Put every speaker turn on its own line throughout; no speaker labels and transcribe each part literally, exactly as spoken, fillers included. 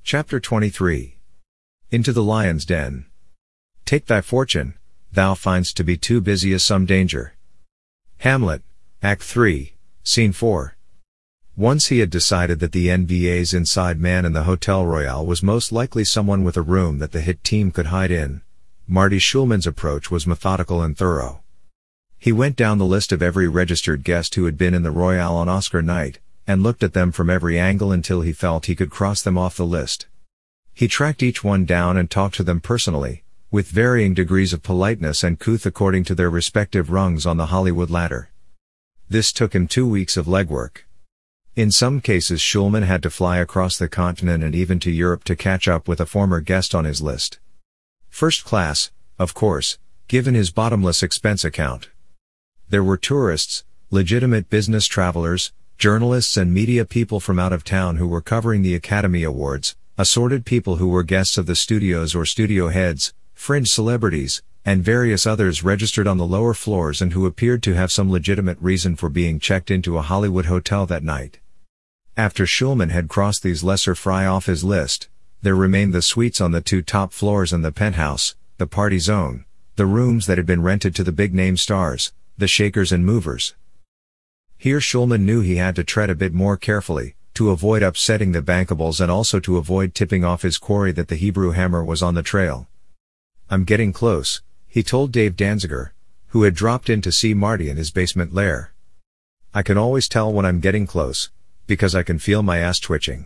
Chapter twenty-three. Into the lion's den. Take thy fortune, thou find'st to be too busy as some danger. Hamlet, Act three, Scene four. Once he had decided that the N B A's inside man in the Hotel Royale was most likely someone with a room that the hit team could hide in. Marty Schulman's approach was methodical and thorough. He went down the list of every registered guest who had been in the Royale on Oscar night, and looked at them from every angle until he felt he could cross them off the list. He tracked each one down and talked to them personally, with varying degrees of politeness and couth according to their respective rungs on the Hollywood ladder. This took him two weeks of legwork. In some cases Schulman had to fly across the continent and even to Europe to catch up with a former guest on his list. First class, of course, given his bottomless expense account. There were tourists, legitimate business travelers, journalists and media people from out of town who were covering the Academy Awards, assorted people who were guests of the studios or studio heads, fringe celebrities, and various others registered on the lower floors and who appeared to have some legitimate reason for being checked into a Hollywood hotel that night. After Schulman had crossed these lesser fry off his list, there remained the suites on the two top floors and the penthouse, the party zone, the rooms that had been rented to the big-name stars, the shakers and movers. Here Schulman knew he had to tread a bit more carefully, to avoid upsetting the bankables and also to avoid tipping off his quarry that the Hebrew Hammer was on the trail. "I'm getting close," he told Dave Danziger, who had dropped in to see Marty in his basement lair. "I can always tell when I'm getting close, because I can feel my ass twitching."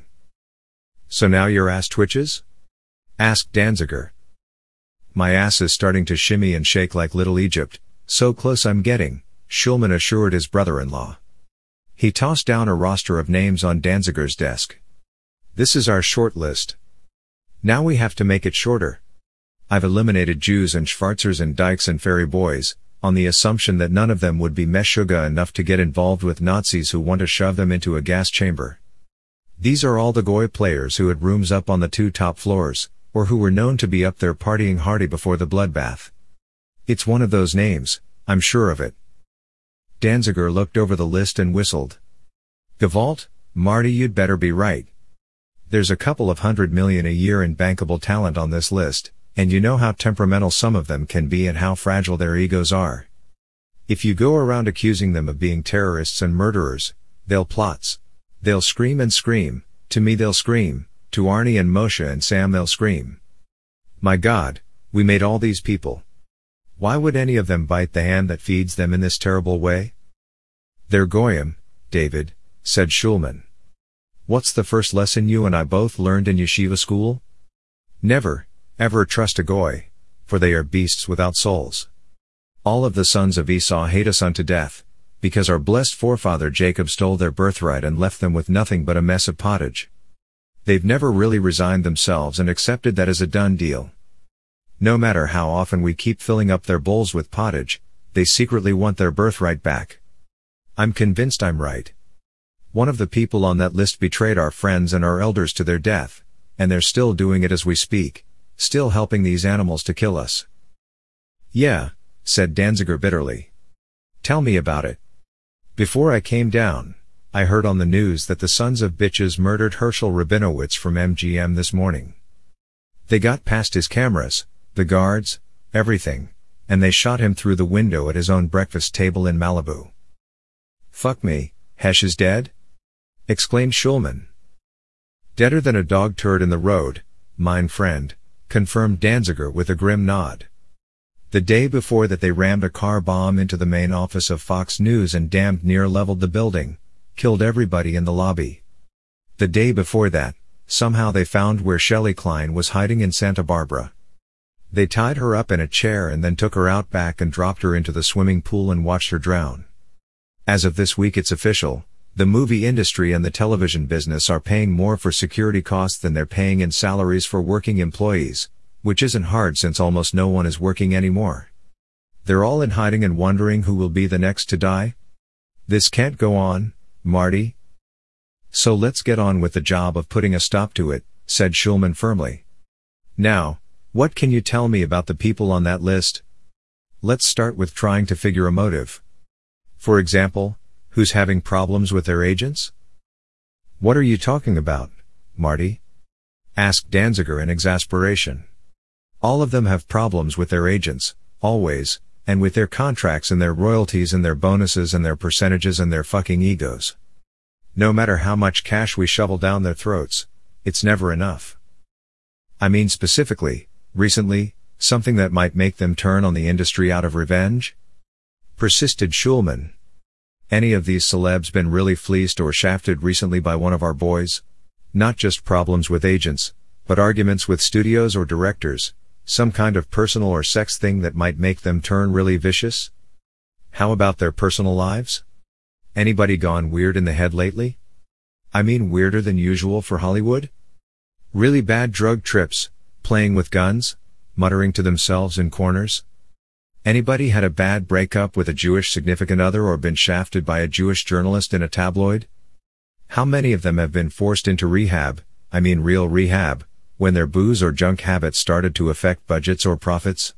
"So now your ass twitches?" asked Danziger. "My ass is starting to shimmy and shake like Little Egypt, so close I'm getting," Schulman assured his brother-in-law. He tossed down a roster of names on Danziger's desk. "This is our short list. Now we have to make it shorter. I've eliminated Jews and Schwarzers and dykes and ferry boys, on the assumption that none of them would be meshuggah enough to get involved with Nazis who want to shove them into a gas chamber. These are all the Goy players who had rooms up on the two top floors, or who were known to be up there partying hardy before the bloodbath. It's one of those names, I'm sure of it." Danziger looked over the list and whistled. "Gewalt, Marty, you'd better be right. There's a couple of hundred million a year in bankable talent on this list, and you know how temperamental some of them can be and how fragile their egos are. If you go around accusing them of being terrorists and murderers, they'll plots. They'll scream and scream, to me they'll scream, to Arnie and Moshe and Sam they'll scream. My God, we made all these people. Why would any of them bite the hand that feeds them in this terrible way?" "They're goyim, David," said Schulman. "What's the first lesson you and I both learned in yeshiva school? Never, ever trust a goy, for they are beasts without souls. All of the sons of Esau hate us unto death, because our blessed forefather Jacob stole their birthright and left them with nothing but a mess of pottage. They've never really resigned themselves and accepted that as a done deal. No matter how often we keep filling up their bowls with pottage, they secretly want their birthright back. I'm convinced I'm right. One of the people on that list betrayed our friends and our elders to their death, and they're still doing it as we speak, still helping these animals to kill us." "Yeah," said Danziger bitterly. "Tell me about it. Before I came down, I heard on the news that the sons of bitches murdered Herschel Rabinowitz from M G M this morning. They got past his cameras, the guards, everything, and they shot him through the window at his own breakfast table in Malibu." "Fuck me, Hesh is dead?" exclaimed Schulman. "Deader than a dog turd in the road, mine friend," confirmed Danziger with a grim nod. "The day before that they rammed a car bomb into the main office of Fox News and damned near leveled the building, killed everybody in the lobby. The day before that, somehow they found where Shelley Klein was hiding in Santa Barbara. They tied her up in a chair and then took her out back and dropped her into the swimming pool and watched her drown. As of this week it's official, the movie industry and the television business are paying more for security costs than they're paying in salaries for working employees, which isn't hard since almost no one is working anymore. They're all in hiding and wondering who will be the next to die. This can't go on, Marty. So let's get on with the job of putting a stop to it," said Schulman firmly. "Now, what can you tell me about the people on that list? Let's start with trying to figure a motive. For example, who's having problems with their agents?" "What are you talking about, Marty?" asked Danziger in exasperation. All of them have problems with their agents, always, and with their contracts and their royalties and their bonuses and their percentages and their fucking egos. No matter how much cash we shovel down their throats, it's never enough. I mean specifically, recently, something that might make them turn on the industry out of revenge? Persisted Schulman. Any of these celebs been really fleeced or shafted recently by one of our boys? Not just problems with agents, but arguments with studios or directors, some kind of personal or sex thing that might make them turn really vicious? How about their personal lives? Anybody gone weird in the head lately? I mean weirder than usual for Hollywood? Really bad drug trips, playing with guns, muttering to themselves in corners? Anybody had a bad breakup with a Jewish significant other or been shafted by a Jewish journalist in a tabloid? How many of them have been forced into rehab, I mean real rehab, when their booze or junk habits started to affect budgets or profits?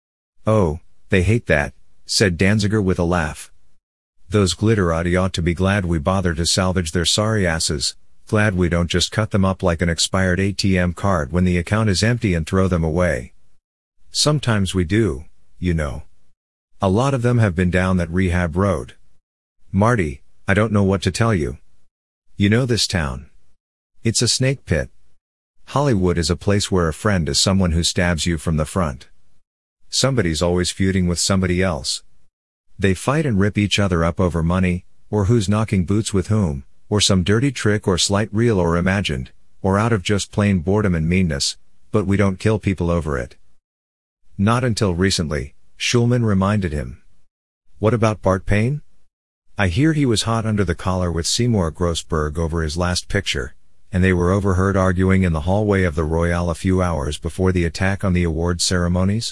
Oh, they hate that, said Danziger with a laugh. Those glitterati ought to be glad we bother to salvage their sorry asses, glad we don't just cut them up like an expired A T M card when the account is empty and throw them away. Sometimes we do, you know. A lot of them have been down that rehab road. Marty, I don't know what to tell you. You know this town. It's a snake pit. Hollywood is a place where a friend is someone who stabs you from the front. Somebody's always feuding with somebody else. They fight and rip each other up over money, or who's knocking boots with whom, or some dirty trick or slight real or imagined, or out of just plain boredom and meanness, but we don't kill people over it. Not until recently, Schulman reminded him. What about Bart Payne? I hear he was hot under the collar with Seymour Grossberg over his last picture, and they were overheard arguing in the hallway of the Royale a few hours before the attack on the award ceremonies?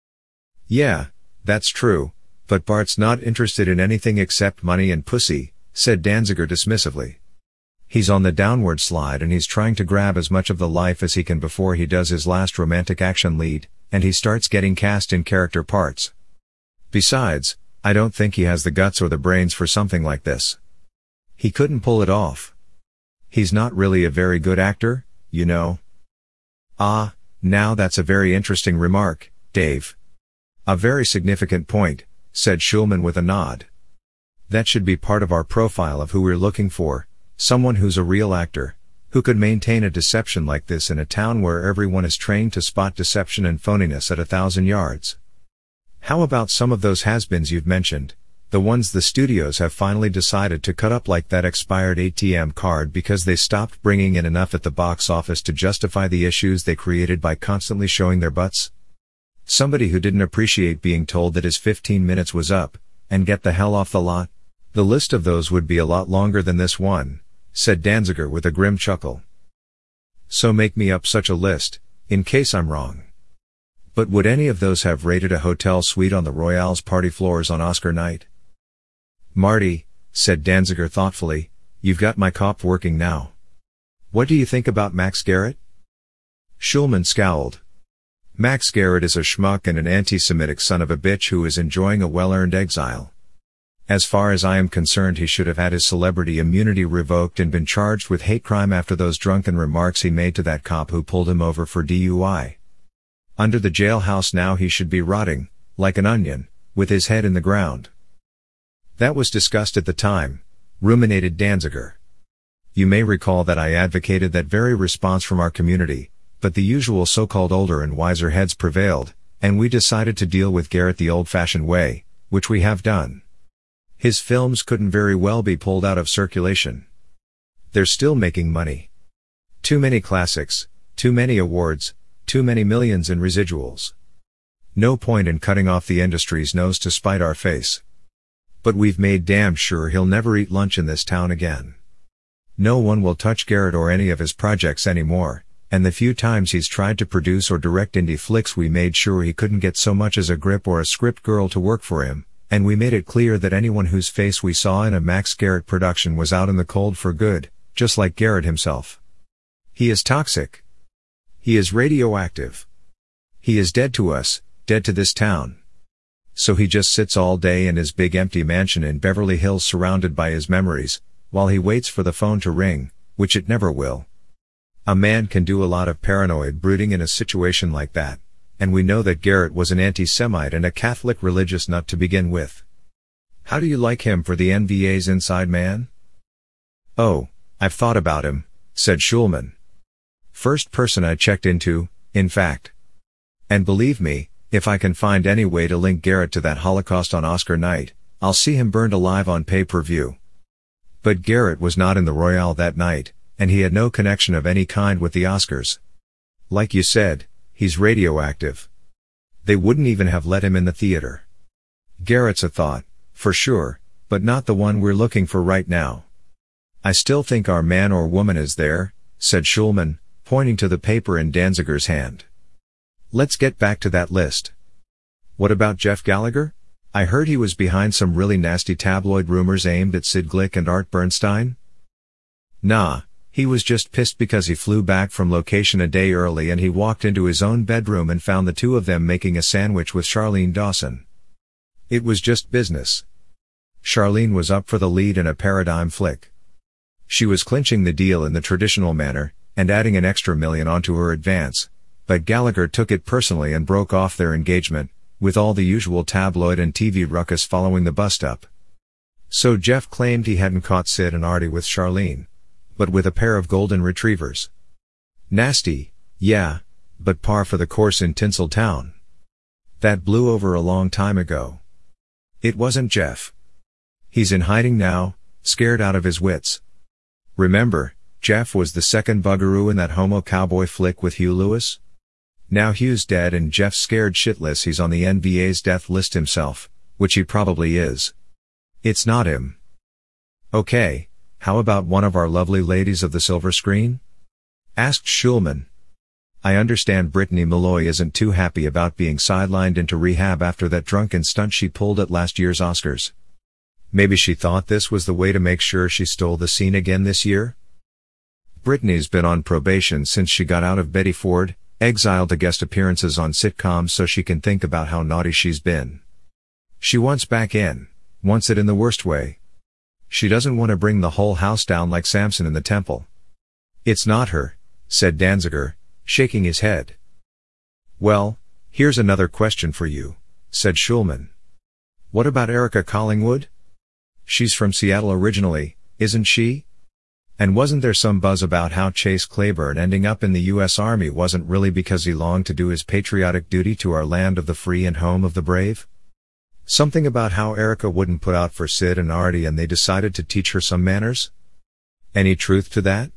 Yeah, that's true, but Bart's not interested in anything except money and pussy, said Danziger dismissively. He's on the downward slide and he's trying to grab as much of the life as he can before he does his last romantic action lead, and he starts getting cast in character parts. Besides, I don't think he has the guts or the brains for something like this. He couldn't pull it off. He's not really a very good actor, you know. Ah, now that's a very interesting remark, Dave. A very significant point, said Schulman with a nod. That should be part of our profile of who we're looking for, someone who's a real actor, who could maintain a deception like this in a town where everyone is trained to spot deception and phoniness at a thousand yards. How about some of those has-beens you've mentioned, the ones the studios have finally decided to cut up like that expired A T M card because they stopped bringing in enough at the box office to justify the issues they created by constantly showing their butts? Somebody who didn't appreciate being told that his fifteen minutes was up, and get the hell off the lot? The list of those would be a lot longer than this one, said Danziger with a grim chuckle. So make me up such a list, in case I'm wrong. But would any of those have rated a hotel suite on the Royale's party floors on Oscar night? Marty, said Danziger thoughtfully, you've got my cop working now. What do you think about Max Garrett? Schulman scowled. Max Garrett is a schmuck and an anti-Semitic son of a bitch who is enjoying a well-earned exile. As far as I am concerned, he should have had his celebrity immunity revoked and been charged with hate crime after those drunken remarks he made to that cop who pulled him over for D U I. Under the jailhouse now he should be rotting, like an onion, with his head in the ground. That was discussed at the time, ruminated Danziger. You may recall that I advocated that very response from our community, but the usual so-called older and wiser heads prevailed, and we decided to deal with Garrett the old-fashioned way, which we have done. His films couldn't very well be pulled out of circulation. They're still making money. Too many classics, too many awards, too many millions in residuals. No point in cutting off the industry's nose to spite our face. But we've made damn sure he'll never eat lunch in this town again. No one will touch Garrett or any of his projects anymore, and the few times he's tried to produce or direct indie flicks we made sure he couldn't get so much as a grip or a script girl to work for him, and we made it clear that anyone whose face we saw in a Max Garrett production was out in the cold for good, just like Garrett himself. He is toxic. He is radioactive. He is dead to us, dead to this town. So he just sits all day in his big empty mansion in Beverly Hills surrounded by his memories, while he waits for the phone to ring, which it never will. A man can do a lot of paranoid brooding in a situation like that, and we know that Garrett was an anti-Semite and a Catholic religious nut to begin with. How do you like him for the N V A's inside man?
Oh, I've thought about him, said Schulman. First person I checked into, in fact. And believe me, if I can find any way to link Garrett to that Holocaust on Oscar night, I'll see him burned alive on pay-per-view. But Garrett was not in the Royale that night, and he had no connection of any kind with the Oscars. Like you said, he's radioactive. They wouldn't even have let him in the theater. Garrett's a thought, for sure, but not the one we're looking for right now. I still think our man or woman is there, said Schulman, pointing to the paper in Danziger's hand. Let's get back to that list. What about Jeff Gallagher? I heard he was behind some really nasty tabloid rumors aimed at Sid Glick and Art Bernstein. Nah, he was just pissed because he flew back from location a day early and he walked into his own bedroom and found the two of them making a sandwich with Charlene Dawson. It was just business. Charlene was up for the lead in a Paradigm flick. She was clinching the deal in the traditional manner, and adding an extra million onto her advance, but Gallagher took it personally and broke off their engagement, with all the usual tabloid and T V ruckus following the bust-up. So Jeff claimed he hadn't caught Sid and Artie with Charlene, but with a pair of golden retrievers. Nasty, yeah, but par for the course in Tinseltown. That blew over a long time ago. It wasn't Jeff. He's in hiding now, scared out of his wits. Remember, Jeff was the second bugaroo in that homo cowboy flick with Hugh Lewis? Now Hugh's dead and Jeff's scared shitless he's on the N B A's death list himself, which he probably is. It's not him. Okay, how about one of our lovely ladies of the silver screen? Asked Schulman. I understand Brittany Malloy isn't too happy about being sidelined into rehab after that drunken stunt she pulled at last year's Oscars. Maybe she thought this was the way to make sure she stole the scene again this year? Brittany's been on probation since she got out of Betty Ford, exiled to guest appearances on sitcoms so she can think about how naughty she's been. She wants back in, wants it in the worst way. She doesn't want to bring the whole house down like Samson in the temple. It's not her, said Danziger, shaking his head. Well, here's another question for you, said Schulman. What about Erica Collingwood? She's from Seattle originally, isn't she? And wasn't there some buzz about how Chase Claiborne ending up in the U S Army wasn't really because he longed to do his patriotic duty to our land of the free and home of the brave? Something about how Erica wouldn't put out for Sid and Artie and they decided to teach her some manners? Any truth to that?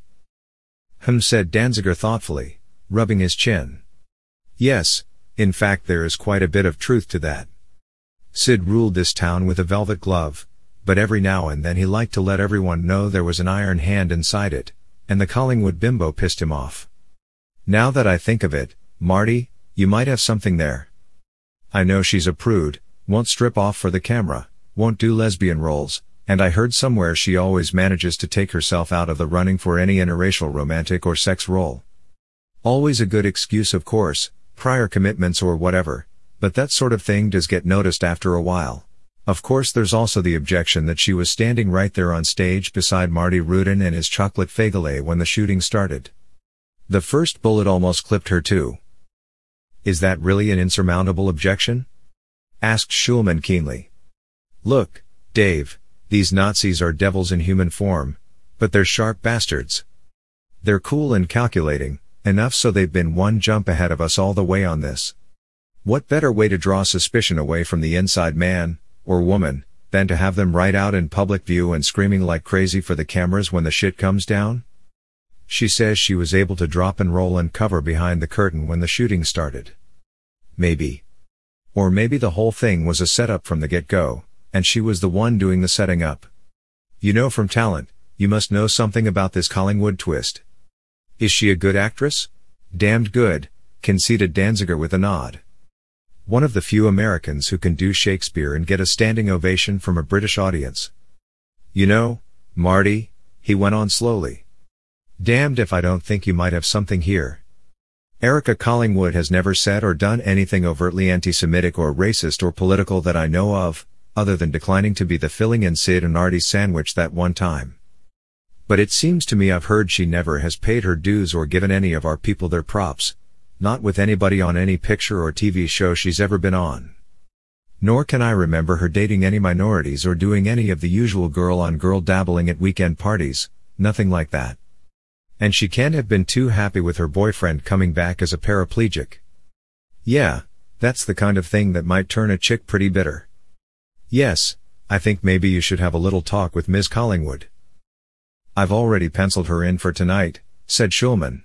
Hm, said Danziger thoughtfully, rubbing his chin. Yes, in fact there is quite a bit of truth to that. Sid ruled this town with a velvet glove, but every now and then he liked to let everyone know there was an iron hand inside it, and the Collingwood bimbo pissed him off. Now that I think of it, Marty, you might have something there. I know she's a prude, won't strip off for the camera, won't do lesbian roles, and I heard somewhere she always manages to take herself out of the running for any interracial romantic or sex role. Always a good excuse, of course, prior commitments or whatever, but that sort of thing does get noticed after a while. Of course there's also the objection that she was standing right there on stage beside Marty Rudin and his chocolate fagolé when the shooting started. The first bullet almost clipped her too. Is that really an insurmountable objection? Asked Schulman keenly. Look, Dave, these Nazis are devils in human form, but they're sharp bastards. They're cool and calculating, enough so they've been one jump ahead of us all the way on this. What better way to draw suspicion away from the inside man, or woman, than to have them right out in public view and screaming like crazy for the cameras when the shit comes down? She says she was able to drop and roll and cover behind the curtain when the shooting started. Maybe. Or maybe the whole thing was a setup from the get-go, and she was the one doing the setting up. You know from talent, you must know something about this Collingwood twist. Is she a good actress? Damned good, conceded Danziger with a nod. One of the few Americans who can do Shakespeare and get a standing ovation from a British audience. You know, Marty, he went on slowly. Damned if I don't think you might have something here. Erica Collingwood has never said or done anything overtly anti-Semitic or racist or political that I know of, other than declining to be the filling in Sid and Artie's sandwich that one time.
But it seems to me I've heard she never has paid her dues or given any of our people their props, not with anybody on any picture or T V show she's ever been on. Nor can I remember her dating any minorities or doing any of the usual girl-on-girl dabbling at weekend parties, nothing like that. And she can't have been too happy with her boyfriend coming back as a paraplegic. Yeah, that's the kind of thing that might turn a chick pretty bitter. Yes, I think maybe you should have a little talk with Miz Collingwood. I've already penciled her in for tonight, said Schulman.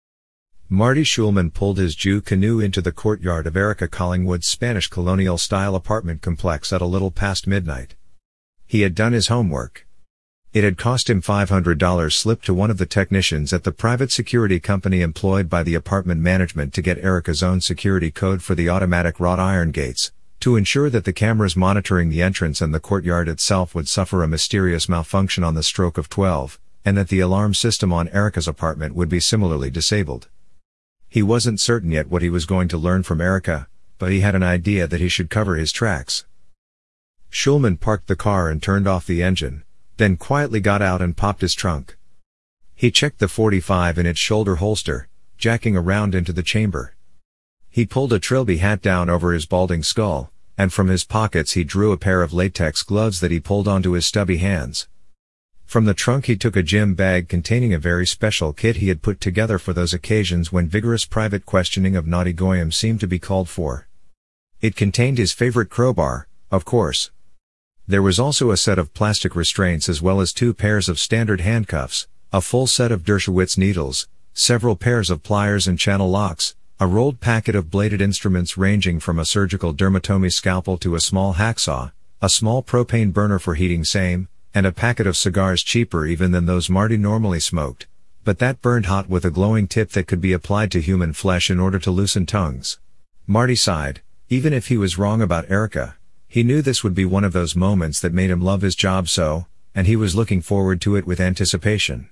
Marty Schulman pulled his Jew canoe into the courtyard of Erica Collingwood's Spanish colonial-style apartment complex at a little past midnight. He had done his homework. It had cost him five hundred dollars slipped to one of the technicians at the private security company employed by the apartment management to get Erica's own security code for the automatic wrought iron gates, to ensure that the cameras monitoring the entrance and the courtyard itself would suffer a mysterious malfunction on the stroke of twelve, and that the alarm system on Erica's apartment would be similarly disabled. He wasn't certain yet what he was going to learn from Erica, but he had an idea that he should cover his tracks. Schulman parked the car and turned off the engine, then quietly got out and popped his trunk. He checked the forty-five in its shoulder holster, jacking around into the chamber. He pulled a Trilby hat down over his balding skull, and from his pockets he drew a pair of latex gloves that he pulled onto his stubby hands. From the trunk he took a gym bag containing a very special kit he had put together for those occasions when vigorous private questioning of naughty goyim seemed to be called for. It contained his favorite crowbar, of course. There was also a set of plastic restraints as well as two pairs of standard handcuffs, a full set of Dershowitz needles, several pairs of pliers and channel locks, a rolled packet of bladed instruments ranging from a surgical dermatomy scalpel to a small hacksaw, a small propane burner for heating same, and a packet of cigars cheaper even than those Marty normally smoked, but that burned hot with a glowing tip that could be applied to human flesh in order to loosen tongues. Marty sighed. Even if he was wrong about Erica, he knew this would be one of those moments that made him love his job so, and he was looking forward to it with anticipation.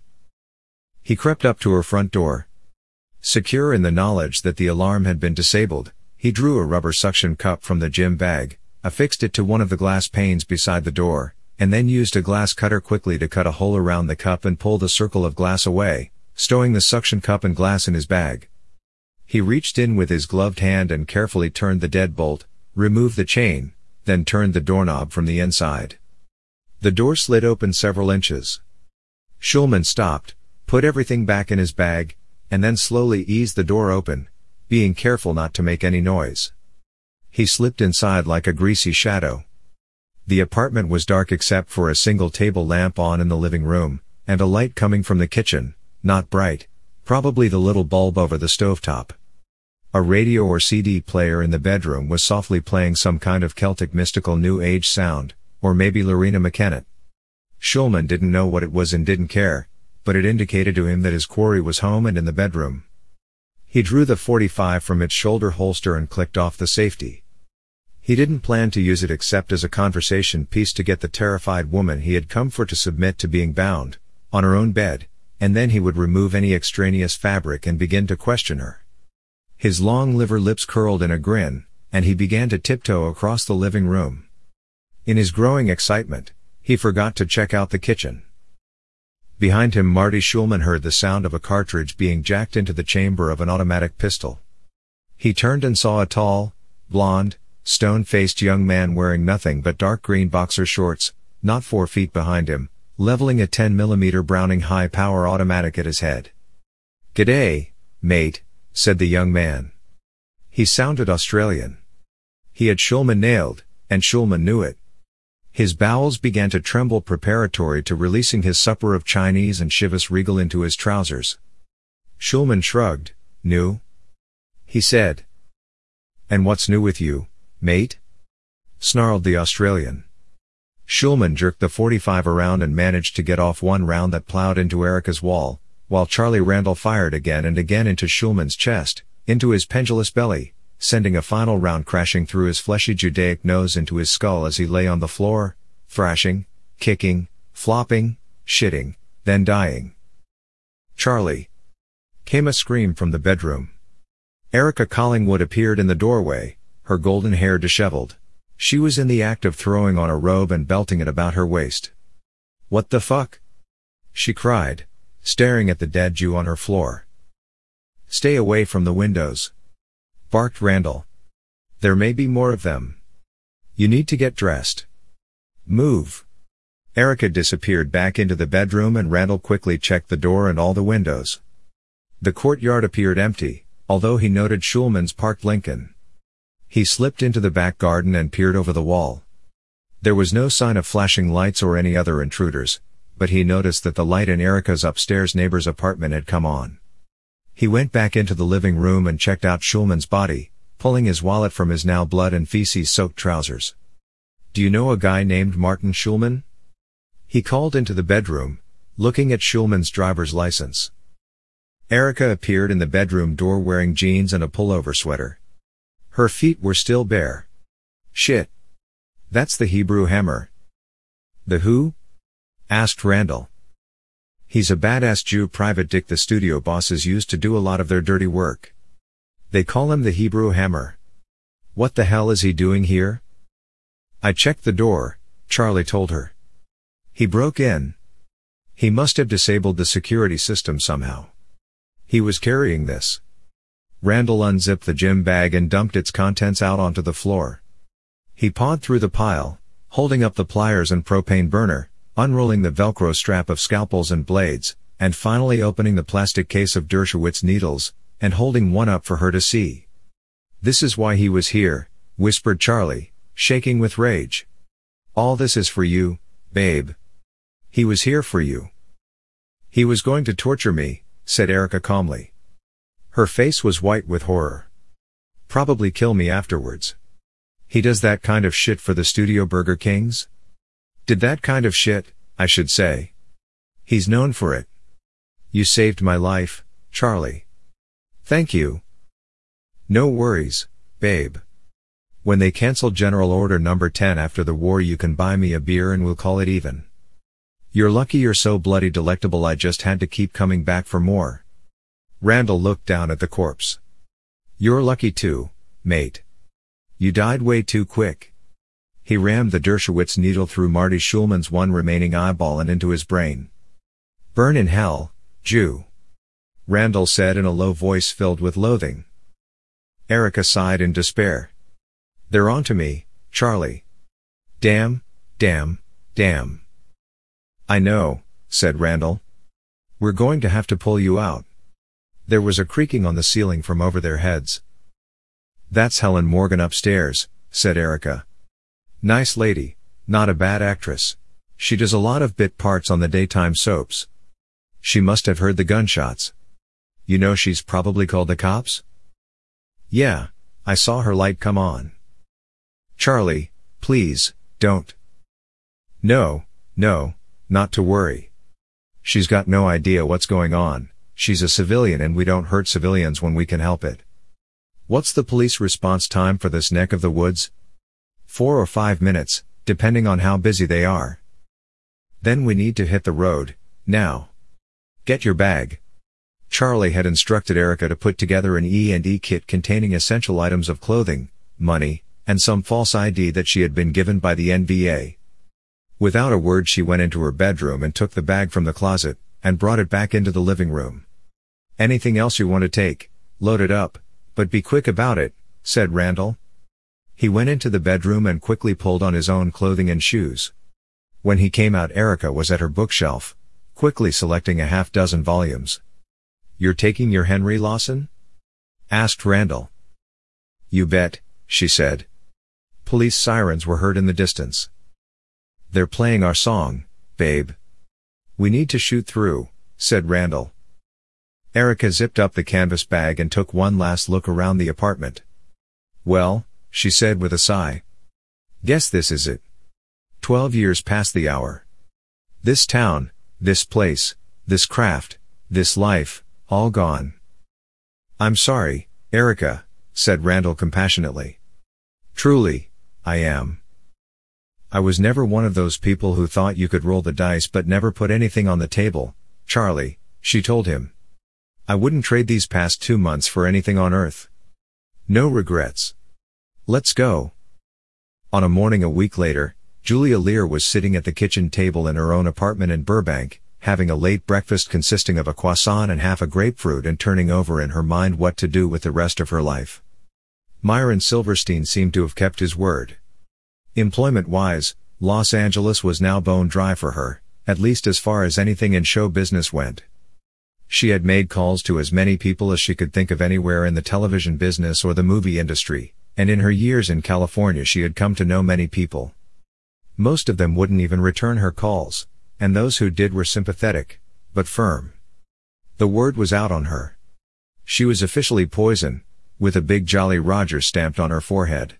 He crept up to her front door. Secure in the knowledge that the alarm had been disabled, he drew a rubber suction cup from the gym bag, affixed it to one of the glass panes beside the door, and then used a glass cutter quickly to cut a hole around the cup and pull the circle of glass away, stowing the suction cup and glass in his bag. He reached in with his gloved hand and carefully turned the deadbolt, removed the chain, then turned the doorknob from the inside. The door slid open several inches. Schulman stopped, put everything back in his bag, and then slowly eased the door open, being careful not to make any noise. He slipped inside like a greasy shadow. The apartment was dark except for a single table lamp on in the living room, and a light coming from the kitchen, not bright, probably the little bulb over the stovetop. A radio or C D player in the bedroom was softly playing some kind of Celtic mystical New Age sound, or maybe Lorena McKennitt. Schulman didn't know what it was and didn't care, but it indicated to him that his quarry was home and in the bedroom. He drew the forty-five from its shoulder holster and clicked off the safety. He didn't plan to use it except as a conversation piece to get the terrified woman he had come for to submit to being bound, on her own bed, and then he would remove any extraneous fabric and begin to question her. His long liver lips curled in a grin, and he began to tiptoe across the living room. In his growing excitement, he forgot to check out the kitchen. Behind him Marty Schulman heard the sound of a cartridge being jacked into the chamber of an automatic pistol. He turned and saw a tall, blonde, stone-faced young man wearing nothing but dark green boxer shorts, not four feet behind him, leveling a ten millimeter Browning high-power automatic at his head. "G'day, mate," said the young man. He sounded Australian. He had Schulman nailed, and Schulman knew it. His bowels began to tremble preparatory to releasing his supper of Chinese and Chivas Regal into his trousers. Schulman shrugged. "New?" he said. "And what's new with you, mate?" snarled the Australian. Schulman jerked the forty-five around and managed to get off one round that plowed into Erica's wall, while Charlie Randall fired again and again into Schulman's chest, into his pendulous belly, sending a final round crashing through his fleshy Judaic nose into his skull as he lay on the floor, thrashing, kicking, flopping, shitting, then dying. "Charlie!" came a scream from the bedroom. Erica Collingwood appeared in the doorway, her golden hair disheveled. She was in the act of throwing on a robe and belting it about her waist. "What the fuck?" she cried, staring at the dead Jew on her floor. Stay away from the windows, barked Randall. There may be more of them. You need to get dressed. Move. Erica disappeared back into the bedroom and Randall quickly checked the door and all the windows. The courtyard appeared empty, although he noted Schulman's parked Lincoln. He slipped into the back garden and peered over the wall. There was no sign of flashing lights or any other intruders, but he noticed that the light in Erica's upstairs neighbor's apartment had come on. He went back into the living room and checked out Schulman's body, pulling his wallet from his now blood and feces-soaked trousers. Do you know a guy named Martin Schulman? He called into the bedroom, looking at Schulman's driver's license. Erica appeared in the bedroom door wearing jeans and a pullover sweater. Her feet were still bare. Shit. That's the Hebrew Hammer. The who? Asked Randall. He's a badass Jew private dick the studio bosses used to do a lot of their dirty work. They call him the Hebrew Hammer. What the hell is he doing here? I checked the door, Charlie told her. He broke in. He must have disabled the security system somehow. He was carrying this. Randall unzipped the gym bag and dumped its contents out onto the floor. He pawed through the pile, holding up the pliers and propane burner, unrolling the Velcro strap of scalpels and blades, and finally opening the plastic case of Dershowitz needles, and holding one up for her to see. This is why he was here, whispered Charlie, shaking with rage. All this is for you, babe. He was here for you. He was going to torture me, said Erica calmly. Her face was white with horror. Probably kill me afterwards. He does that kind of shit for the studio Burger Kings? Did that kind of shit, I should say. He's known for it. You saved my life, Charlie. Thank you. No worries, babe. When they cancel General Order number ten after the war you can buy me a beer and we'll call it even. You're lucky you're so bloody delectable I just had to keep coming back for more. Randall looked down at the corpse. You're lucky too, mate. You died way too quick. He rammed the Dershowitz needle through Marty Schulman's one remaining eyeball and into his brain. Burn in hell, Jew. Randall said in a low voice filled with loathing. Erica sighed in despair. They're on to me, Charlie. Damn, damn, damn. I know, said Randall. We're going to have to pull you out. There was a creaking on the ceiling from over their heads. That's Helen Morgan upstairs, said Erica. Nice lady, not a bad actress. She does a lot of bit parts on the daytime soaps. She must have heard the gunshots. You know she's probably called the cops? Yeah, I saw her light come on. Charlie, please, don't. No, no, not to worry. She's got no idea what's going on. She's a civilian and we don't hurt civilians when we can help it. What's the police response time for this neck of the woods? Four or five minutes, depending on how busy they are. Then we need to hit the road, now. Get your bag. Charlie had instructed Erica to put together an E and E kit containing essential items of clothing, money, and some false I D that she had been given by the N V A. Without a word she went into her bedroom and took the bag from the closet, and brought it back into the living room. Anything else you want to take, load it up, but be quick about it, said Randall. He went into the bedroom and quickly pulled on his own clothing and shoes. When he came out Erica was at her bookshelf, quickly selecting a half dozen volumes. You're taking your Henry Lawson? Asked Randall. You bet, she said. Police sirens were heard in the distance. They're playing our song, babe. We need to shoot through, said Randall. Erica zipped up the canvas bag and took one last look around the apartment. Well, she said with a sigh. Guess this is it. Twelve years past the hour. This town, this place, this craft, this life, all gone. I'm sorry, Erica, said Randall compassionately. Truly, I am. I was never one of those people who thought you could roll the dice but never put anything on the table, Charlie, she told him. I wouldn't trade these past two months for anything on earth. No regrets. Let's go. On a morning a week later, Julia Lear was sitting at the kitchen table in her own apartment in Burbank, having a late breakfast consisting of a croissant and half a grapefruit and turning over in her mind what to do with the rest of her life. Myron Silverstein seemed to have kept his word. Employment-wise, Los Angeles was now bone dry for her, at least as far as anything in show business went. She had made calls to as many people as she could think of anywhere in the television business or the movie industry, and in her years in California she had come to know many people. Most of them wouldn't even return her calls, and those who did were sympathetic, but firm. The word was out on her. She was officially poison, with a big Jolly Roger stamped on her forehead.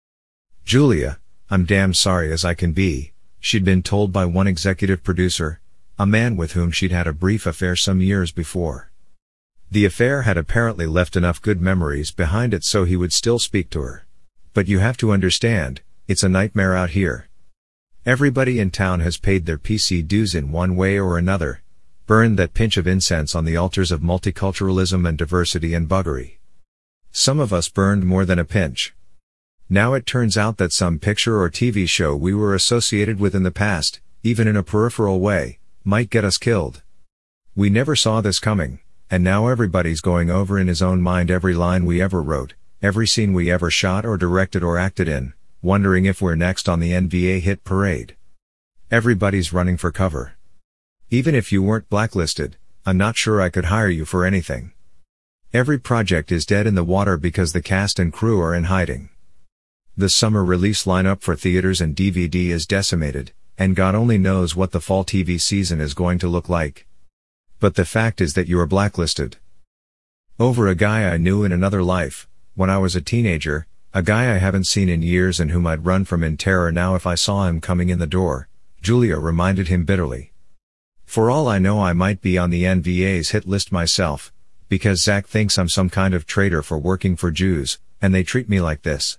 "Julia, I'm damn sorry as I can be," she'd been told by one executive producer, a man with whom she'd had a brief affair some years before. The affair had apparently left enough good memories behind it so he would still speak to her. "But you have to understand, it's a nightmare out here. Everybody in town has paid their P C dues in one way or another, burned that pinch of incense on the altars of multiculturalism and diversity and buggery. Some of us burned more than a pinch. Now it turns out that some picture or T V show we were associated with in the past, even in a peripheral way, might get us killed. We never saw this coming, and now everybody's going over in his own mind every line we ever wrote, every scene we ever shot or directed or acted in, wondering if we're next on the N V A hit parade. Everybody's running for cover. Even if you weren't blacklisted, I'm not sure I could hire you for anything. Every project is dead in the water because the cast and crew are in hiding. The summer release lineup for theaters and D V D is decimated, and God only knows what the fall T V season is going to look like. But the fact is that you are blacklisted. Over a guy I knew in another life, when I was a teenager, a guy I haven't seen in years and whom I'd run from in terror now if I saw him coming in the door," Julia reminded him bitterly. "For all I know I might be on the N V A's hit list myself, because Zach thinks I'm some kind of traitor for working for Jews, and they treat me like this.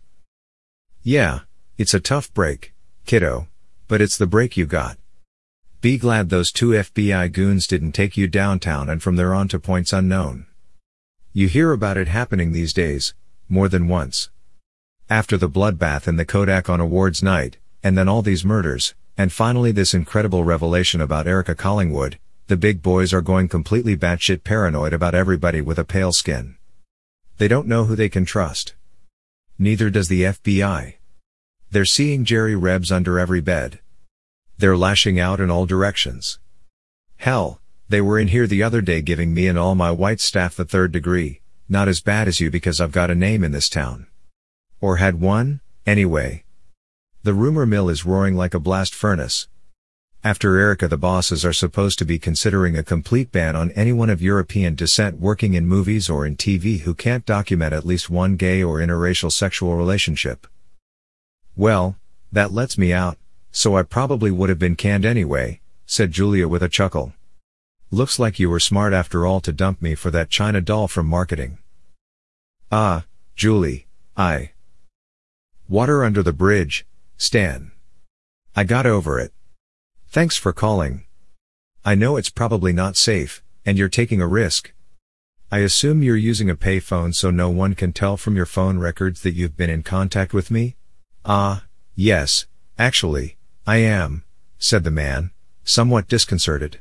Yeah, it's a tough break, kiddo, but it's the break you got. Be glad those two F B I goons didn't take you downtown and from there on to points unknown. You hear about it happening these days, more than once. After the bloodbath in the Kodak on awards night, and then all these murders, and finally this incredible revelation about Erica Collingwood, the big boys are going completely batshit paranoid about everybody with a pale skin. They don't know who they can trust. Neither does the F B I. They're seeing Jerry Rebs under every bed. They're lashing out in all directions. Hell, they were in here the other day giving me and all my white staff the third degree, not as bad as you because I've got a name in this town. Or had one, anyway. The rumor mill is roaring like a blast furnace. After Erica, the bosses are supposed to be considering a complete ban on anyone of European descent working in movies or in T V who can't document at least one gay or interracial sexual relationship. Well, that lets me out, so I probably would have been canned anyway, said Julia with a chuckle. Looks like you were smart after all to dump me for that China doll from marketing. Ah, Julie, I... Water under the bridge, Stan. I got over it. Thanks for calling. I know it's probably not safe, and you're taking a risk. I assume you're using a payphone so no one can tell from your phone records that you've been in contact with me? Ah, yes, actually, I am, said the man, somewhat disconcerted.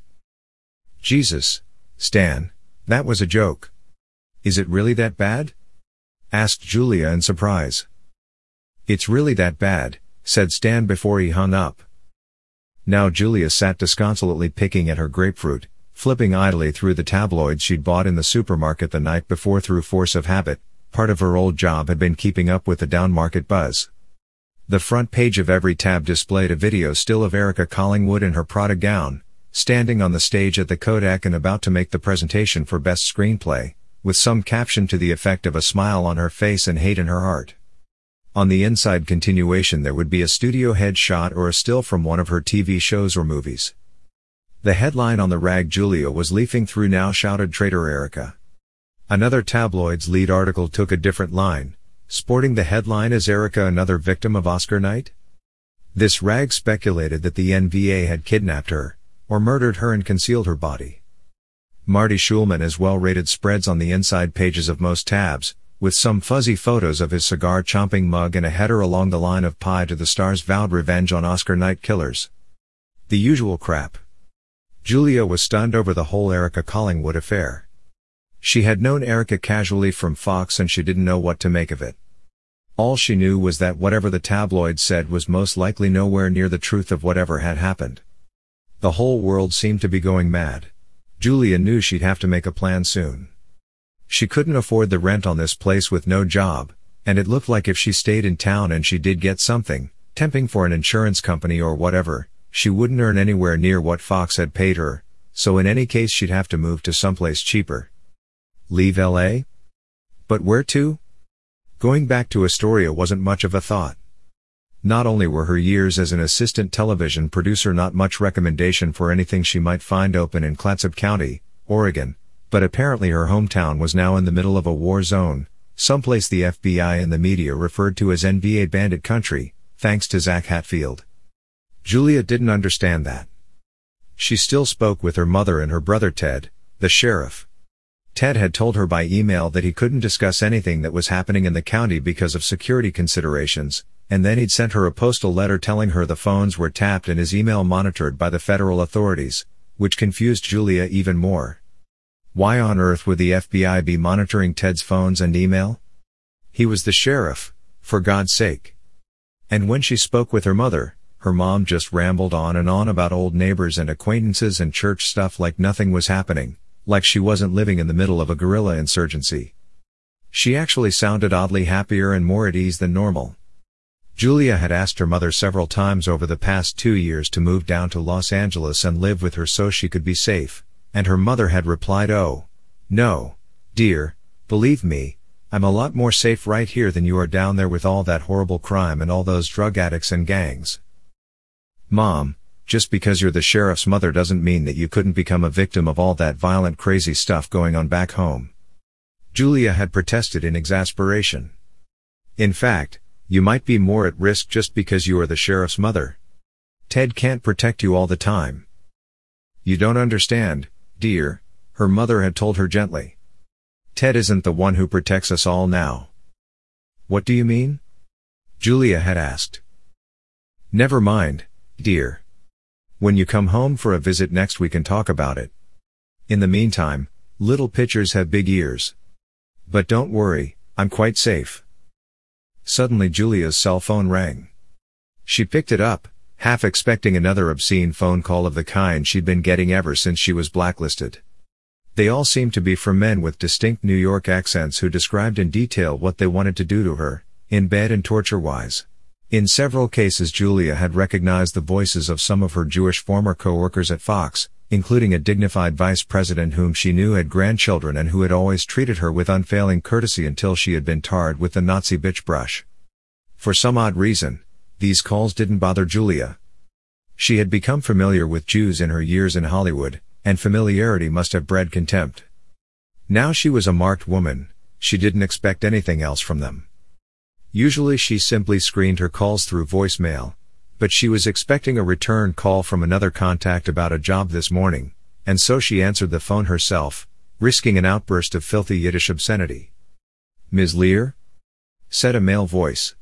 Jesus, Stan, that was a joke. Is it really that bad? Asked Julia in surprise. It's really that bad, said Stan before he hung up. Now Julia sat disconsolately picking at her grapefruit, flipping idly through the tabloids she'd bought in the supermarket the night before through force of habit. Part of her old job had been keeping up with the down-market buzz. The front page of every tab displayed a video still of Erica Collingwood in her Prada gown, standing on the stage at the Kodak and about to make the presentation for Best Screenplay, with some caption to the effect of a smile on her face and hate in her heart. On the inside continuation there would be a studio headshot or a still from one of her T V shows or movies. The headline on the rag Julia was leafing through now shouted Traitor Erica. Another tabloid's lead article took a different line, sporting the headline Is Erica another victim of Oscar night? This rag speculated that the N V A had kidnapped her, or murdered her and concealed her body. Marty Schulman as well rated spreads on the inside pages of most tabs, with some fuzzy photos of his cigar-chomping mug and a header along the line of Pie to the Stars vowed revenge on Oscar night killers. The usual crap. Julia was stunned over the whole Erica Collingwood affair. She had known Erica casually from Fox and she didn't know what to make of it. All she knew was that whatever the tabloids said was most likely nowhere near the truth of whatever had happened. The whole world seemed to be going mad. Julia knew she'd have to make a plan soon. She couldn't afford the rent on this place with no job, and it looked like if she stayed in town and she did get something, temping for an insurance company or whatever, she wouldn't earn anywhere near what Fox had paid her, so in any case she'd have to move to someplace cheaper. Leave L A? But where to? Going back to Astoria wasn't much of a thought. Not only were her years as an assistant television producer not much recommendation for anything she might find open in Clatsop County, Oregon, but apparently her hometown was now in the middle of a war zone, someplace the F B I and the media referred to as N B A bandit country, thanks to Zach Hatfield. Julia didn't understand that. She still spoke with her mother and her brother Ted, the sheriff. Ted had told her by email that he couldn't discuss anything that was happening in the county because of security considerations, and then he'd sent her a postal letter telling her the phones were tapped and his email monitored by the federal authorities, which confused Julia even more. Why on earth would the F B I be monitoring Ted's phones and email? He was the sheriff, for God's sake. And when she spoke with her mother, her mom just rambled on and on about old neighbors and acquaintances and church stuff like nothing was happening, like she wasn't living in the middle of a guerrilla insurgency. She actually sounded oddly happier and more at ease than normal. Julia had asked her mother several times over the past two years to move down to Los Angeles and live with her so she could be safe, and her mother had replied, "Oh, no, dear, believe me, I'm a lot more safe right here than you are down there with all that horrible crime and all those drug addicts and gangs." Mom, just because you're the sheriff's mother doesn't mean that you couldn't become a victim of all that violent crazy stuff going on back home. Julia had protested in exasperation. In fact, you might be more at risk just because you are the sheriff's mother. Ted can't protect you all the time. You don't understand, dear, her mother had told her gently. Ted isn't the one who protects us all now. What do you mean? Julia had asked. Never mind, dear. When you come home for a visit next we can talk about it. In the meantime, little pitchers have big ears. But don't worry, I'm quite safe. Suddenly Julia's cell phone rang. She picked it up, half expecting another obscene phone call of the kind she'd been getting ever since she was blacklisted. They all seemed to be from men with distinct New York accents who described in detail what they wanted to do to her, in bed and torture-wise. In several cases Julia had recognized the voices of some of her Jewish former co-workers at Fox, including a dignified vice president whom she knew had grandchildren and who had always treated her with unfailing courtesy until she had been tarred with the Nazi bitch brush. For some odd reason, these calls didn't bother Julia. She had become familiar with Jews in her years in Hollywood, and familiarity must have bred contempt. Now she was a marked woman, she didn't expect anything else from them. Usually she simply screened her calls through voicemail, but she was expecting a return call from another contact about a job this morning, and so she answered the phone herself, risking an outburst of filthy Yiddish obscenity. "Miz Lear?" said a male voice.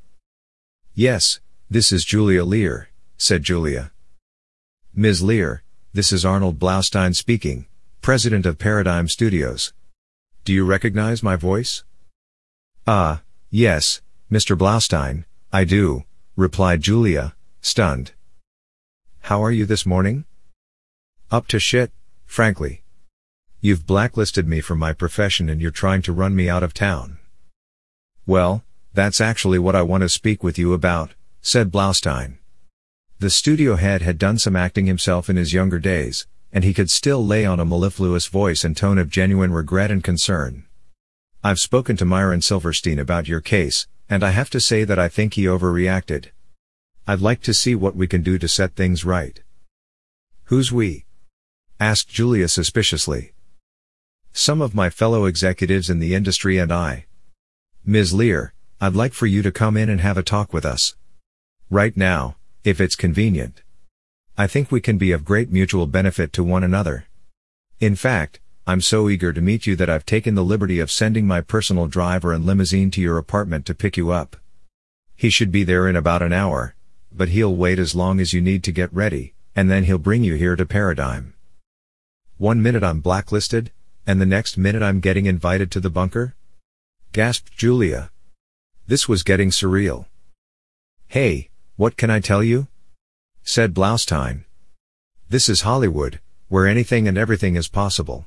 "Yes, this is Julia Lear," said Julia. "Miz Lear, this is Arnold Blaustein speaking, president of Paradigm Studios. Do you recognize my voice?" "Ah, uh, yes, Mister Blaustein, I do," replied Julia, stunned. "How are you this morning?" "Up to shit, frankly. You've blacklisted me from my profession and you're trying to run me out of town." "Well, that's actually what I want to speak with you about," said Blaustein. The studio head had done some acting himself in his younger days, and he could still lay on a mellifluous voice and tone of genuine regret and concern. "I've spoken to Myron Silverstein about your case, and I have to say that I think he overreacted. I'd like to see what we can do to set things right." "Who's we?" asked Julia suspiciously. "Some of my fellow executives in the industry and I. Miz Lear, I'd like for you to come in and have a talk with us. Right now, if it's convenient. I think we can be of great mutual benefit to one another. In fact, I'm so eager to meet you that I've taken the liberty of sending my personal driver and limousine to your apartment to pick you up. He should be there in about an hour, but he'll wait as long as you need to get ready, and then he'll bring you here to Paradigm. One minute I'm blacklisted, and the next minute I'm getting invited to the bunker? Gasped Julia. This was getting surreal. Hey, what can I tell you? Said Blaustein. This is Hollywood, where anything and everything is possible.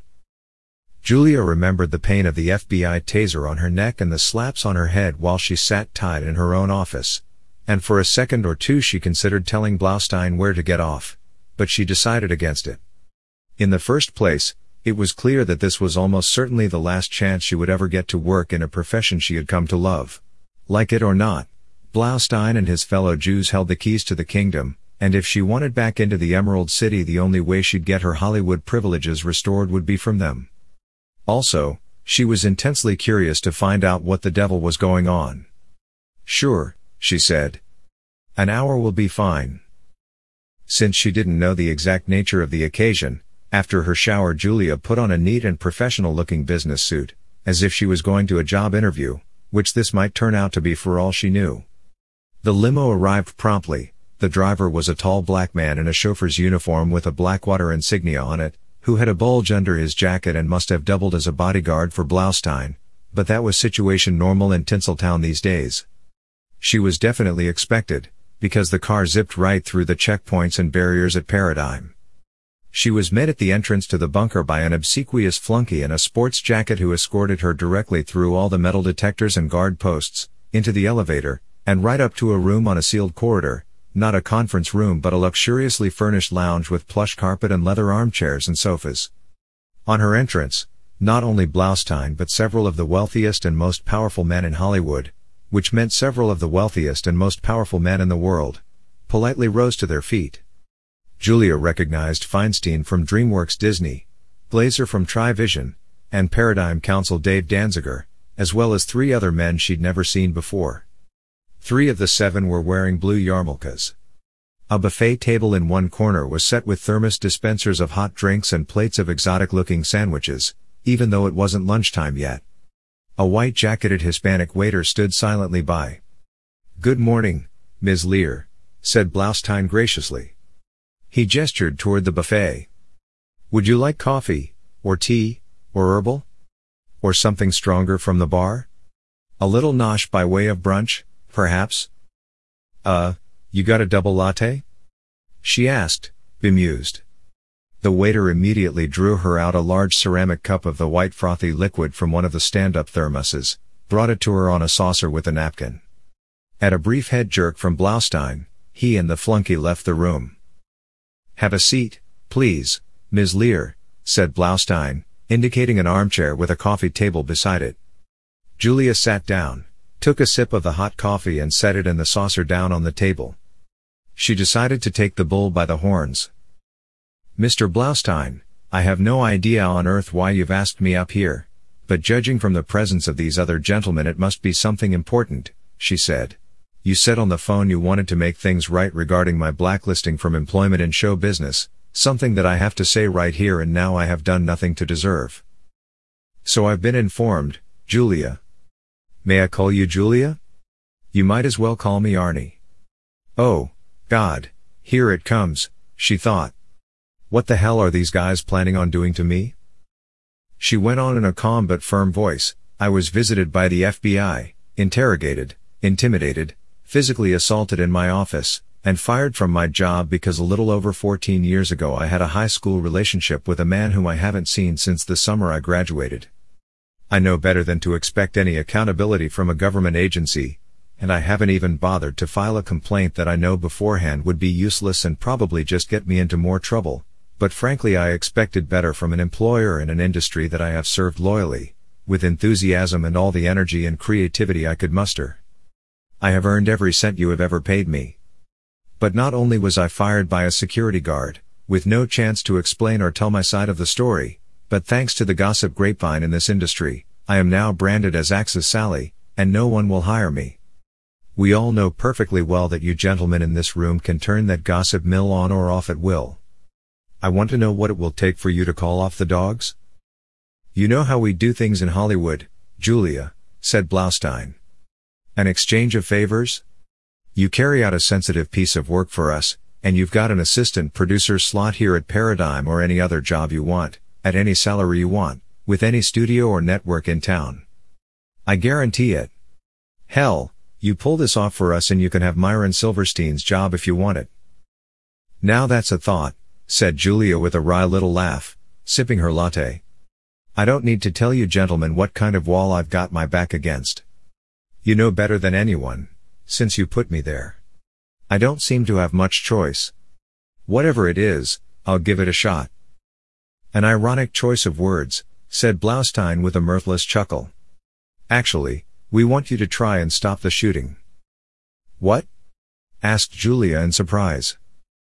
Julia remembered the pain of the F B I taser on her neck and the slaps on her head while she sat tied in her own office, and for a second or two she considered telling Blaustein where to get off, but she decided against it. In the first place, it was clear that this was almost certainly the last chance she would ever get to work in a profession she had come to love. Like it or not, Blaustein and his fellow Jews held the keys to the kingdom, and if she wanted back into the Emerald City, the only way she'd get her Hollywood privileges restored would be from them. Also, she was intensely curious to find out what the devil was going on. Sure, she said. An hour will be fine. Since she didn't know the exact nature of the occasion, after her shower Julia put on a neat and professional-looking business suit, as if she was going to a job interview, which this might turn out to be for all she knew. The limo arrived promptly. The driver was a tall black man in a chauffeur's uniform with a Blackwater insignia on it, who had a bulge under his jacket and must have doubled as a bodyguard for Blaustein, but that was situation normal in Tinseltown these days. She was definitely expected, because the car zipped right through the checkpoints and barriers at Paradigm. She was met at the entrance to the bunker by an obsequious flunky in a sports jacket who escorted her directly through all the metal detectors and guard posts, into the elevator, and right up to a room on a sealed corridor. Not a conference room but a luxuriously furnished lounge with plush carpet and leather armchairs and sofas. On her entrance, not only Blaustein but several of the wealthiest and most powerful men in Hollywood, which meant several of the wealthiest and most powerful men in the world, politely rose to their feet. Julia recognized Feinstein from DreamWorks Disney, Glazer from Trivision, and Paradigm Counsel Dave Danziger, as well as three other men she'd never seen before. Three of the seven were wearing blue yarmulkes. A buffet table in one corner was set with thermos dispensers of hot drinks and plates of exotic-looking sandwiches, even though it wasn't lunchtime yet. A white-jacketed Hispanic waiter stood silently by. "Good morning, Miz Lear," said Blaustein graciously. He gestured toward the buffet. "Would you like coffee, or tea, or herbal? Or something stronger from the bar? A little nosh by way of brunch, perhaps? Uh, you got a double latte?" she asked, bemused. The waiter immediately drew her out a large ceramic cup of the white frothy liquid from one of the stand-up thermoses, brought it to her on a saucer with a napkin. At a brief head jerk from Blaustein, he and the flunky left the room. "Have a seat, please, Miz Lear," said Blaustein, indicating an armchair with a coffee table beside it. Julia sat down, took a sip of the hot coffee and set it and the saucer down on the table. She decided to take the bull by the horns. "Mister Blaustein, I have no idea on earth why you've asked me up here, but judging from the presence of these other gentlemen it must be something important," she said. "You said on the phone you wanted to make things right regarding my blacklisting from employment in show business, something that I have to say right here and now I have done nothing to deserve." "So I've been informed, Julia." "May I call you Julia?" "You might as well call me Arnie." "Oh, God, here it comes," she thought. "What the hell are these guys planning on doing to me?" She went on in a calm but firm voice. "I was visited by the F B I, interrogated, intimidated, physically assaulted in my office, and fired from my job because a little over fourteen years ago I had a high school relationship with a man whom I haven't seen since the summer I graduated. I know better than to expect any accountability from a government agency, and I haven't even bothered to file a complaint that I know beforehand would be useless and probably just get me into more trouble, but frankly I expected better from an employer in an industry that I have served loyally, with enthusiasm and all the energy and creativity I could muster. I have earned every cent you have ever paid me. But not only was I fired by a security guard, with no chance to explain or tell my side of the story, but thanks to the gossip grapevine in this industry, I am now branded as Axis Sally, and no one will hire me. We all know perfectly well that you gentlemen in this room can turn that gossip mill on or off at will. I want to know what it will take for you to call off the dogs?" "You know how we do things in Hollywood, Julia," said Blaustein. "An exchange of favors? You carry out a sensitive piece of work for us, and you've got an assistant producer slot here at Paradigm or any other job you want, at any salary you want, with any studio or network in town. I guarantee it. Hell, you pull this off for us and you can have Myron Silverstein's job if you want it. Now that's a thought, said Julia with a wry little laugh, sipping her latte. I don't need to tell you gentlemen what kind of wall I've got my back against. You know better than anyone, since you put me there. I don't seem to have much choice. Whatever it is, I'll give it a shot. An ironic choice of words, said Blaustein with a mirthless chuckle. Actually, we want you to try and stop the shooting. What? Asked Julia in surprise.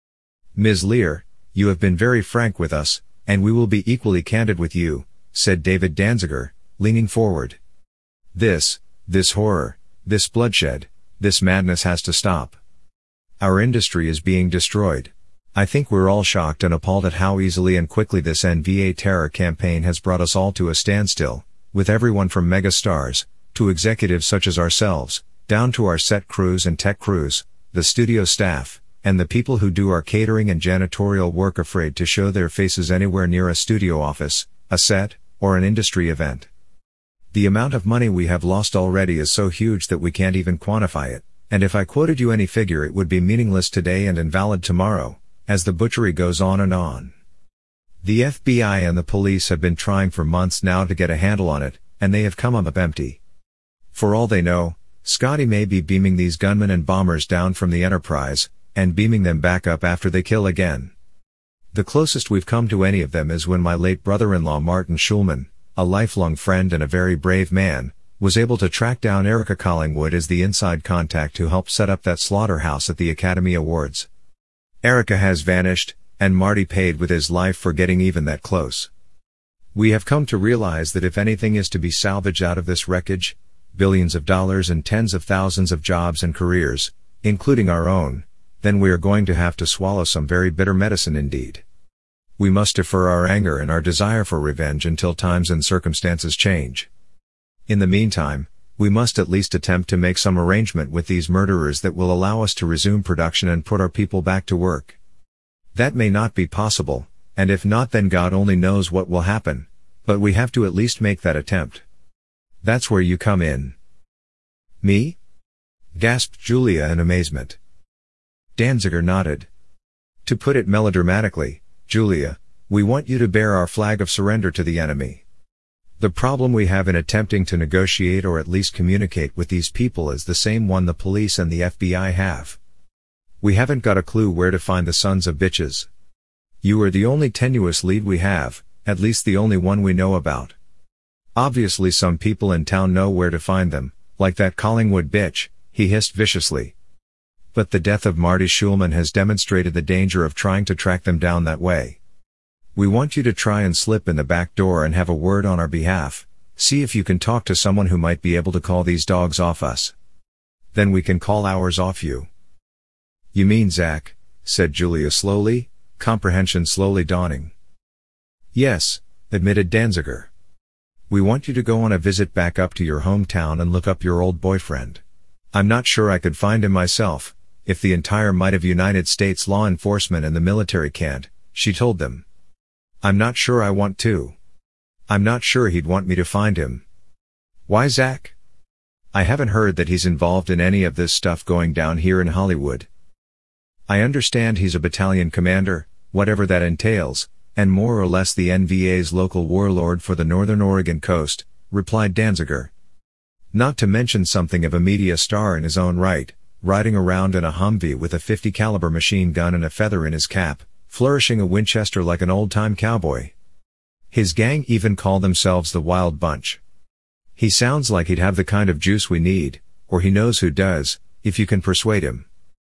Miz Lear, you have been very frank with us, and we will be equally candid with you, said David Danziger, leaning forward. This, this horror, this bloodshed, this madness has to stop. Our industry is being destroyed. I think we're all shocked and appalled at how easily and quickly this N V A terror campaign has brought us all to a standstill, with everyone from megastars, to executives such as ourselves, down to our set crews and tech crews, the studio staff, and the people who do our catering and janitorial work afraid to show their faces anywhere near a studio office, a set, or an industry event. The amount of money we have lost already is so huge that we can't even quantify it, and if I quoted you any figure it would be meaningless today and invalid tomorrow, as the butchery goes on and on. The F B I and the police have been trying for months now to get a handle on it, and they have come up empty. For all they know, Scotty may be beaming these gunmen and bombers down from the Enterprise, and beaming them back up after they kill again. The closest we've come to any of them is when my late brother-in-law Martin Schulman, a lifelong friend and a very brave man, was able to track down Erica Collingwood as the inside contact who helped set up that slaughterhouse at the Academy Awards. Erica has vanished, and Marty paid with his life for getting even that close. We have come to realize that if anything is to be salvaged out of this wreckage, billions of dollars and tens of thousands of jobs and careers, including our own, then we are going to have to swallow some very bitter medicine indeed. We must defer our anger and our desire for revenge until times and circumstances change. In the meantime, we must at least attempt to make some arrangement with these murderers that will allow us to resume production and put our people back to work. That may not be possible, and if not then God only knows what will happen, but we have to at least make that attempt. That's where you come in. Me? Gasped Julia in amazement. Danziger nodded. To put it melodramatically, Julia, we want you to bear our flag of surrender to the enemy. The problem we have in attempting to negotiate or at least communicate with these people is the same one the police and the F B I have. We haven't got a clue where to find the sons of bitches. You are the only tenuous lead we have, at least the only one we know about. Obviously some people in town know where to find them, like that Collingwood bitch, he hissed viciously. But the death of Marty Schulman has demonstrated the danger of trying to track them down that way. We want you to try and slip in the back door and have a word on our behalf, see if you can talk to someone who might be able to call these dogs off us. Then we can call ours off you. You mean Zach, said Julia slowly, comprehension slowly dawning. Yes, admitted Danziger. We want you to go on a visit back up to your hometown and look up your old boyfriend. I'm not sure I could find him myself, if the entire might of United States law enforcement and the military can't, she told them. I'm not sure I want to. I'm not sure he'd want me to find him. Why Zach? I haven't heard that he's involved in any of this stuff going down here in Hollywood. I understand he's a battalion commander, whatever that entails, and more or less the N V A's local warlord for the northern Oregon coast, replied Danziger. Not to mention something of a media star in his own right, riding around in a Humvee with a fifty caliber machine gun and a feather in his cap, flourishing a Winchester like an old-time cowboy. His gang even call themselves the Wild Bunch. He sounds like he'd have the kind of juice we need, or he knows who does, if you can persuade him.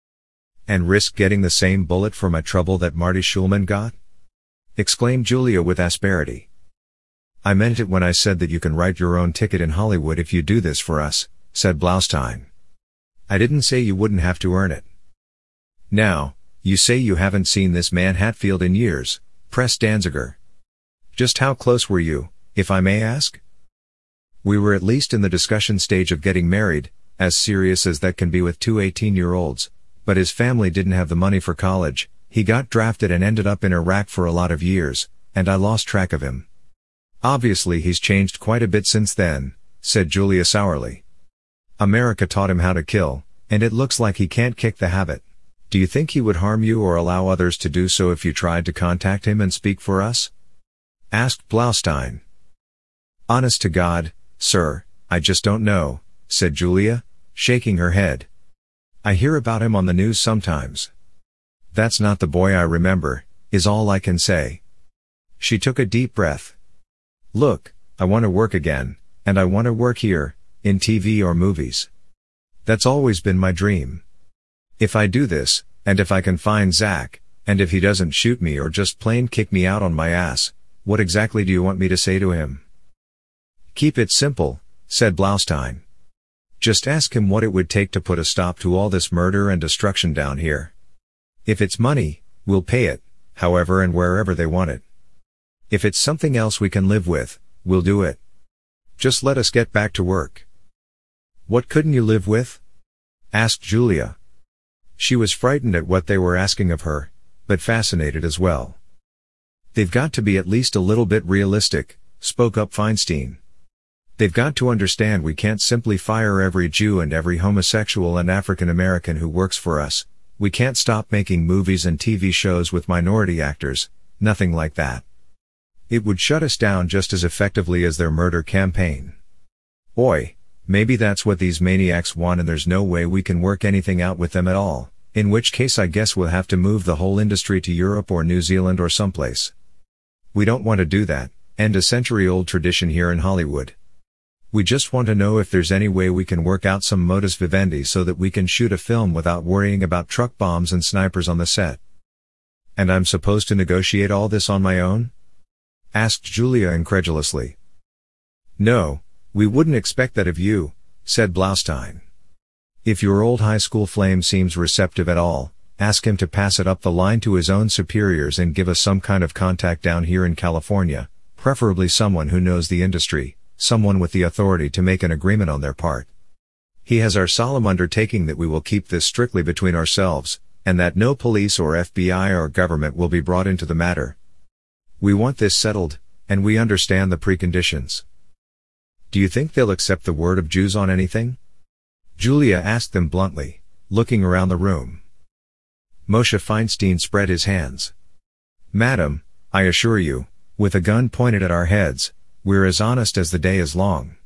And risk getting the same bullet for my trouble that Marty Schulman got? Exclaimed Julia with asperity. I meant it when I said that you can write your own ticket in Hollywood if you do this for us, said Blaustein. I didn't say you wouldn't have to earn it. Now, you say you haven't seen this man Hatfield in years, pressed Danziger. Just how close were you, if I may ask? We were at least in the discussion stage of getting married, as serious as that can be with two eighteen-year-olds, but his family didn't have the money for college, he got drafted and ended up in Iraq for a lot of years, and I lost track of him. Obviously he's changed quite a bit since then, said Julia sourly. America taught him how to kill, and it looks like he can't kick the habit. Do you think he would harm you or allow others to do so if you tried to contact him and speak for us? Asked Blaustein. Honest to God, sir, I just don't know, said Julia, shaking her head. I hear about him on the news sometimes. That's not the boy I remember, is all I can say. She took a deep breath. Look, I want to work again, and I want to work here, in T V or movies. That's always been my dream. If I do this, and if I can find Zach, and if he doesn't shoot me or just plain kick me out on my ass, what exactly do you want me to say to him? Keep it simple, said Blaustein. Just ask him what it would take to put a stop to all this murder and destruction down here. If it's money, we'll pay it, however and wherever they want it. If it's something else we can live with, we'll do it. Just let us get back to work. What couldn't you live with? Asked Julia. She was frightened at what they were asking of her, but fascinated as well. They've got to be at least a little bit realistic, spoke up Feinstein. They've got to understand we can't simply fire every Jew and every homosexual and African American who works for us. We can't stop making movies and T V shows with minority actors, nothing like that. It would shut us down just as effectively as their murder campaign. Oi, maybe that's what these maniacs want and there's no way we can work anything out with them at all, in which case I guess we'll have to move the whole industry to Europe or New Zealand or someplace. We don't want to do that, end a century-old tradition here in Hollywood. We just want to know if there's any way we can work out some modus vivendi so that we can shoot a film without worrying about truck bombs and snipers on the set. And I'm supposed to negotiate all this on my own? Asked Julia incredulously. No, we wouldn't expect that of you, said Blaustein. If your old high school flame seems receptive at all, ask him to pass it up the line to his own superiors and give us some kind of contact down here in California, preferably someone who knows the industry, someone with the authority to make an agreement on their part. He has our solemn undertaking that we will keep this strictly between ourselves, and that no police or F B I or government will be brought into the matter. We want this settled, and we understand the preconditions. Do you think they'll accept the word of Jews on anything? Julia asked them bluntly, looking around the room. Moshe Feinstein spread his hands. Madam, I assure you, with a gun pointed at our heads, we're as honest as the day is long.